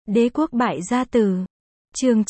Đế quốc bại gia tử. Chương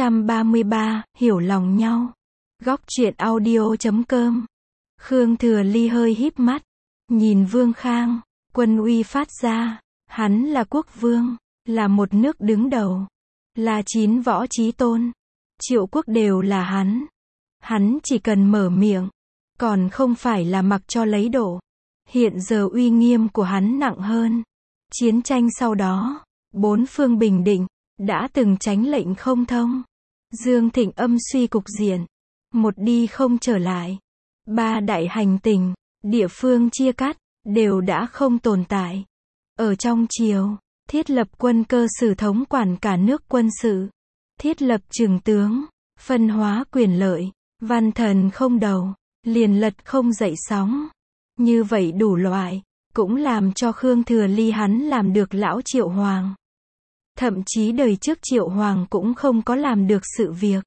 933, hiểu lòng nhau. Góc truyện audio.com. Khương Thừa Ly hơi híp mắt, nhìn Vương Khang, quân uy phát ra, hắn là quốc vương, là một nước đứng đầu, là 9 võ chí tôn, Triệu quốc đều là hắn. Hắn chỉ cần mở miệng, còn không phải là mặc cho lấy đổ. Hiện giờ uy nghiêm của hắn nặng hơn. Chiến tranh sau đó, 4 phương bình định, đã từng tránh lệnh không thông. Dương Thịnh âm suy cục diện, một đi không trở lại. 3 đại hành tình, địa phương chia cắt, đều đã không tồn tại. Ở trong triều, thiết lập quân cơ sử thống quản cả nước quân sự. Thiết lập chưởng tướng, phân hóa quyền lợi, văn thần không đầu, liền lật không dậy sóng. Như vậy đủ loại, cũng làm cho Khương Thừa Ly hắn làm được lão Triệu Hoàng. Thậm chí đời trước Triệu Hoàng cũng không có làm được sự việc.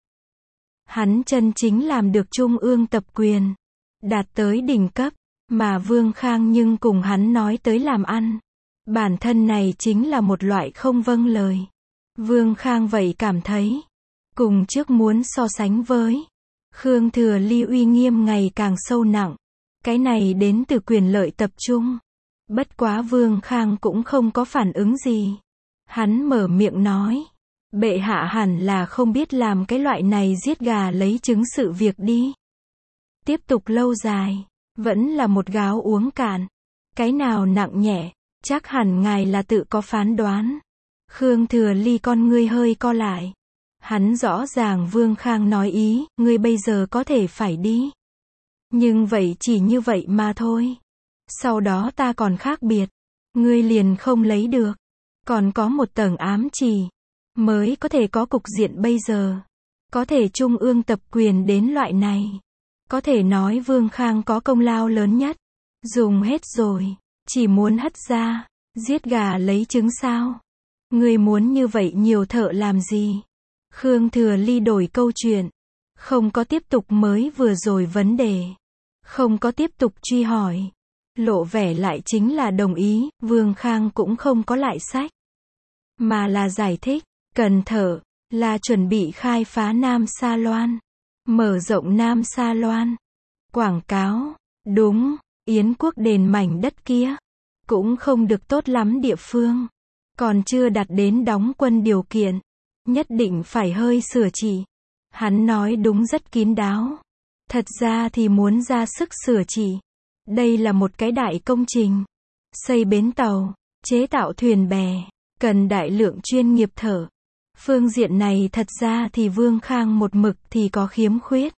Hắn chân chính làm được trung ương tập quyền, đạt tới đỉnh cấp, mà Vương Khang nhưng cùng hắn nói tới làm ăn. Bản thân này chính là một loại không vâng lời. Vương Khang vậy cảm thấy, cùng trước muốn so sánh với Khương Thừa Ly uy nghiêm ngày càng sâu nặng. Cái này đến từ quyền lợi tập trung. Bất quá Vương Khang cũng không có phản ứng gì. Hắn mở miệng nói, bệ hạ hẳn là không biết làm cái loại này giết gà lấy trứng sự việc đi. Tiếp tục lâu dài, vẫn là một gáo uống cạn. Cái nào nặng nhẹ, chắc hẳn ngài là tự có phán đoán. Khương Thừa Ly con ngươi hơi co lại. Hắn rõ ràng Vương Khang nói ý, ngươi bây giờ có thể phải đi. Nhưng vậy chỉ như vậy mà thôi. Sau đó ta còn khác biệt. Ngươi liền không lấy được. Còn có một tầng ám chỉ. Mới có thể có cục diện bây giờ. Có thể trung ương tập quyền đến loại này. Có thể nói Vương Khang có công lao lớn nhất. Dùng hết rồi. Chỉ muốn hất ra. Giết gà lấy trứng sao. Ngươi muốn như vậy nhiều thợ làm gì? Khương Thừa Ly đổi câu chuyện. Không có tiếp tục mới vừa rồi vấn đề. Không có tiếp tục truy hỏi. Lộ vẻ lại chính là đồng ý, Vương Khang cũng không có lại sách. Mà là giải thích, cần thở, là chuẩn bị khai phá Nam Sa Loan. Mở rộng Nam Sa Loan. Quảng cáo, đúng, Yến quốc đền mảnh đất kia. Cũng không được tốt lắm địa phương. Còn chưa đạt đến đóng quân điều kiện. Nhất định phải hơi sửa chỉ. Hắn nói đúng rất kín đáo. Thật ra thì muốn ra sức sửa chỉ. Đây là một cái đại công trình. Xây bến tàu, chế tạo thuyền bè, cần đại lượng chuyên nghiệp thợ. Phương diện này thật ra thì Vương Khang một mực thì có khiếm khuyết.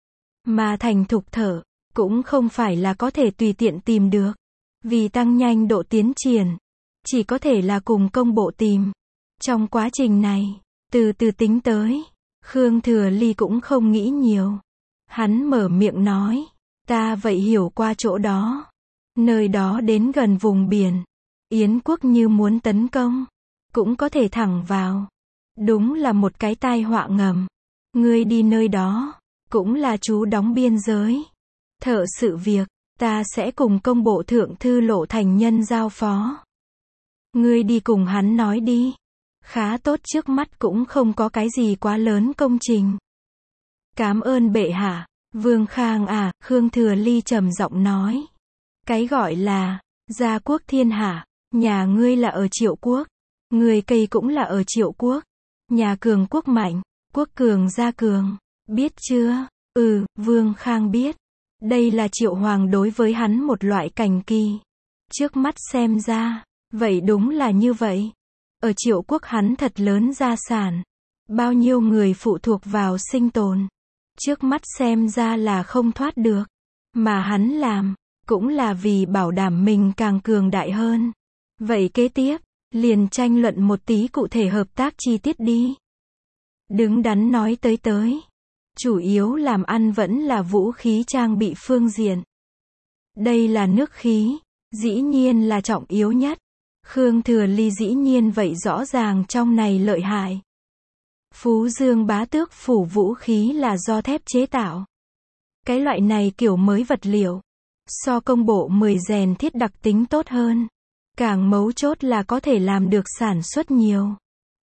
Mà thành thục thợ, cũng không phải là có thể tùy tiện tìm được. Vì tăng nhanh độ tiến triển, chỉ có thể là cùng công bộ tìm. Trong quá trình này, từ từ tính tới, Khương Thừa Ly cũng không nghĩ nhiều. Hắn mở miệng nói, ta vậy hiểu qua chỗ đó. Nơi đó đến gần vùng biển. Yến quốc như muốn tấn công, cũng có thể thẳng vào. Đúng là một cái tai họa ngầm. Ngươi đi nơi đó, cũng là chú đóng biên giới. Thợ sự việc, ta sẽ cùng công bộ thượng thư Lộ Thành Nhân giao phó. Ngươi đi cùng hắn nói đi. Khá tốt, trước mắt cũng không có cái gì quá lớn công trình. Cảm ơn bệ hạ. Vương Khang à, Khương Thừa Ly trầm giọng nói. Cái gọi là gia quốc thiên hạ, nhà ngươi là ở Triệu quốc, người cây cũng là ở Triệu quốc. Nhà cường quốc mạnh, quốc cường gia cường, biết chưa? Vương Khang biết. Đây là Triệu Hoàng đối với hắn một loại cảnh kỳ. Trước mắt xem ra, vậy đúng là như vậy. Ở Triệu quốc hắn thật lớn gia sản. Bao nhiêu người phụ thuộc vào sinh tồn. Trước mắt xem ra là không thoát được. Mà hắn làm, cũng là vì bảo đảm mình càng cường đại hơn. Vậy kế tiếp, liền tranh luận một tí cụ thể hợp tác chi tiết đi. Đứng đắn nói tới. Chủ yếu làm ăn vẫn là vũ khí trang bị phương diện. Đây là nước khí, dĩ nhiên là trọng yếu nhất. Khương Thừa Ly dĩ nhiên vậy rõ ràng trong này lợi hại. Phú Dương Bá Tước phủ vũ khí là do thép chế tạo. Cái loại này kiểu mới vật liệu. So công bộ 10 rèn thiết đặc tính tốt hơn. Càng mấu chốt là có thể làm được sản xuất nhiều.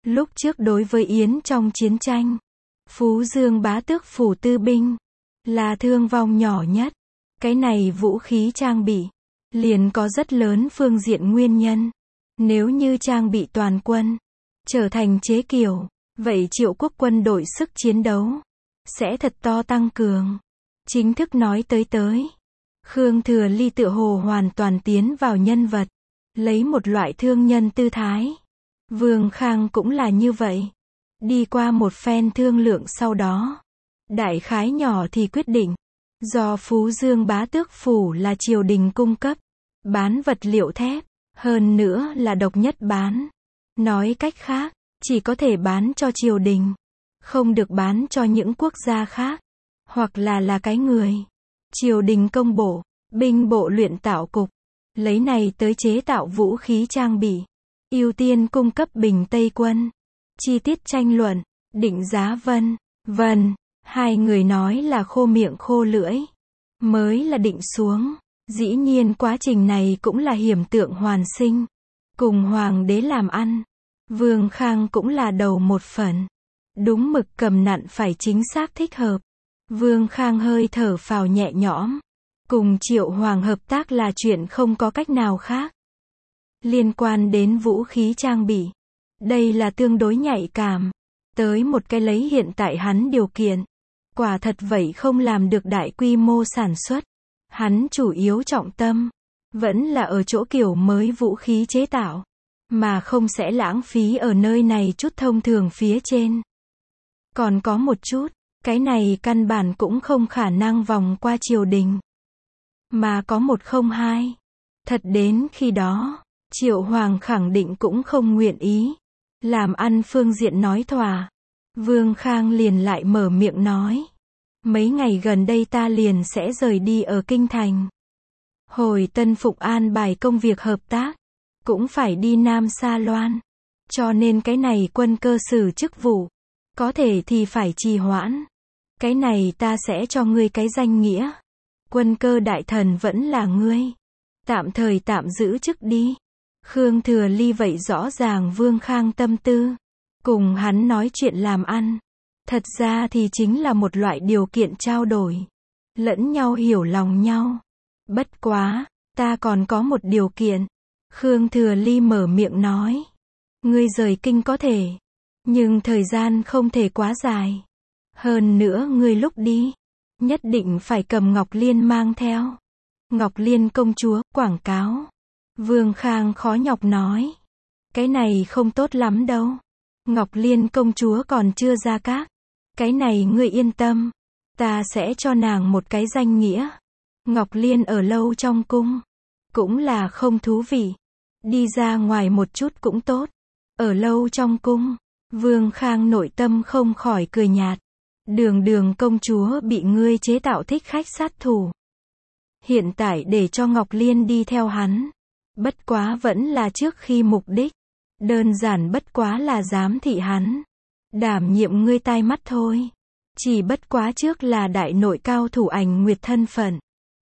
Lúc trước đối với Yến trong chiến tranh, Phú Dương bá tước phủ tư binh, là thương vong nhỏ nhất. Cái này vũ khí trang bị, liền có rất lớn phương diện nguyên nhân. Nếu như trang bị toàn quân, trở thành chế kiểu, vậy Triệu quốc quân đội sức chiến đấu, sẽ thật to tăng cường. Chính thức nói tới. Khương Thừa Ly tựa hồ hoàn toàn tiến vào nhân vật, lấy một loại thương nhân tư thái. Vương Khang cũng là như vậy. Đi qua một phen thương lượng sau đó, đại khái nhỏ thì quyết định, do Phú Dương bá tước phủ là triều đình cung cấp, bán vật liệu thép, hơn nữa là độc nhất bán. Nói cách khác, chỉ có thể bán cho triều đình, không được bán cho những quốc gia khác, hoặc là cái người. Triều đình công bộ, binh bộ luyện tạo cục, lấy này tới chế tạo vũ khí trang bị, ưu tiên cung cấp Bình Tây quân. Chi tiết tranh luận, định giá vân. Hai người nói là khô miệng khô lưỡi, mới là định xuống. Dĩ nhiên quá trình này cũng là hiểm tượng hoàn sinh. Cùng hoàng đế làm ăn, Vương Khang cũng là đầu một phần. Đúng mực cầm nặn phải chính xác thích hợp. Vương Khang hơi thở phào nhẹ nhõm. Cùng Triệu Hoàng hợp tác là chuyện không có cách nào khác. Liên quan đến vũ khí trang bị, đây là tương đối nhạy cảm. Tới một cái lấy hiện tại hắn điều kiện, quả thật vậy không làm được đại quy mô sản xuất. Hắn chủ yếu trọng tâm, vẫn là ở chỗ kiểu mới vũ khí chế tạo, mà không sẽ lãng phí ở nơi này chút thông thường phía trên. Còn có một chút, cái này căn bản cũng không khả năng vòng qua triều đình. Mà có 102. Thật đến khi đó, Triệu Hoàng khẳng định cũng không nguyện ý. Làm ăn phương diện nói thỏa. Vương Khang liền lại mở miệng nói. Mấy ngày gần đây ta liền sẽ rời đi ở Kinh Thành. Hồi Tân Phụng an bài công việc hợp tác, cũng phải đi Nam Sa Loan. Cho nên cái này quân cơ sử chức vụ, có thể thì phải trì hoãn. Cái này ta sẽ cho ngươi cái danh nghĩa. Quân cơ đại thần vẫn là ngươi. Tạm thời tạm giữ chức đi. Khương Thừa Ly vậy rõ ràng Vương Khang tâm tư. Cùng hắn nói chuyện làm ăn. Thật ra thì chính là một loại điều kiện trao đổi. Lẫn nhau hiểu lòng nhau. Bất quá, ta còn có một điều kiện. Khương Thừa Ly mở miệng nói. Ngươi rời kinh có thể. Nhưng thời gian không thể quá dài. Hơn nữa ngươi lúc đi, nhất định phải cầm Ngọc Liên mang theo. Ngọc Liên công chúa, quảng cáo. Vương Khang khó nhọc nói. Cái này không tốt lắm đâu. Ngọc Liên công chúa còn chưa ra các. Cái này ngươi yên tâm. Ta sẽ cho nàng một cái danh nghĩa. Ngọc Liên ở lâu trong cung. Cũng là không thú vị. Đi ra ngoài một chút cũng tốt. Ở lâu trong cung. Vương Khang nội tâm không khỏi cười nhạt. Đường công chúa bị ngươi chế tạo thích khách sát thủ. Hiện tại để cho Ngọc Liên đi theo hắn. Bất quá vẫn là trước khi mục đích. Đơn giản bất quá là giám thị hắn. Đảm nhiệm ngươi tai mắt thôi. Chỉ bất quá trước là đại nội cao thủ Ảnh Nguyệt thân phận.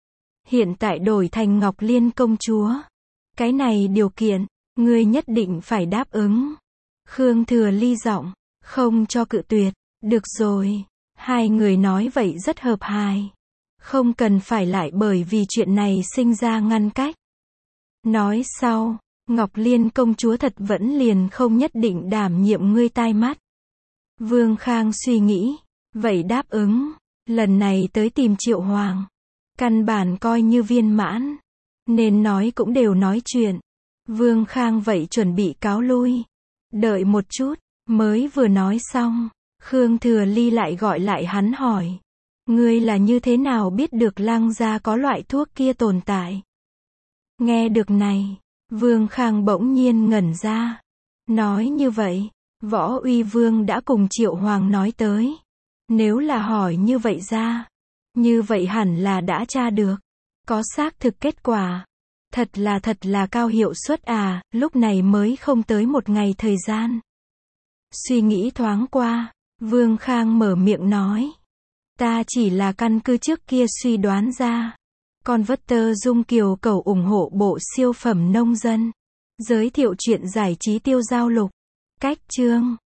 Hiện tại đổi thành Ngọc Liên công chúa. Cái này điều kiện, ngươi nhất định phải đáp ứng. Khương Thừa Ly giọng, không cho cự tuyệt. Được rồi. Hai người nói vậy rất hợp hài. Không cần phải lại bởi vì chuyện này sinh ra ngăn cách. Nói sau, Ngọc Liên công chúa thật vẫn liền không nhất định đảm nhiệm ngươi tai mắt. Vương Khang suy nghĩ, vậy đáp ứng, lần này tới tìm Triệu Hoàng. Căn bản coi như viên mãn, nên nói cũng đều nói chuyện. Vương Khang vậy chuẩn bị cáo lui. Đợi một chút, mới vừa nói xong, Khương Thừa Ly lại gọi lại hắn hỏi. Ngươi là như thế nào biết được Lăng gia có loại thuốc kia tồn tại? Nghe được này, Vương Khang bỗng nhiên ngẩn ra. Nói như vậy, Võ Uy Vương đã cùng Triệu Hoàng nói tới. Nếu là hỏi như vậy ra, như vậy hẳn là đã tra được. Có xác thực kết quả. Thật là cao hiệu suất à, lúc này mới không tới một ngày thời gian. Suy nghĩ thoáng qua, Vương Khang mở miệng nói. Ta chỉ là căn cứ trước kia suy đoán ra. Converter Dung Kiều cầu ủng hộ bộ siêu phẩm nông dân. Giới thiệu chuyện giải trí tiêu giao lục. Cách chương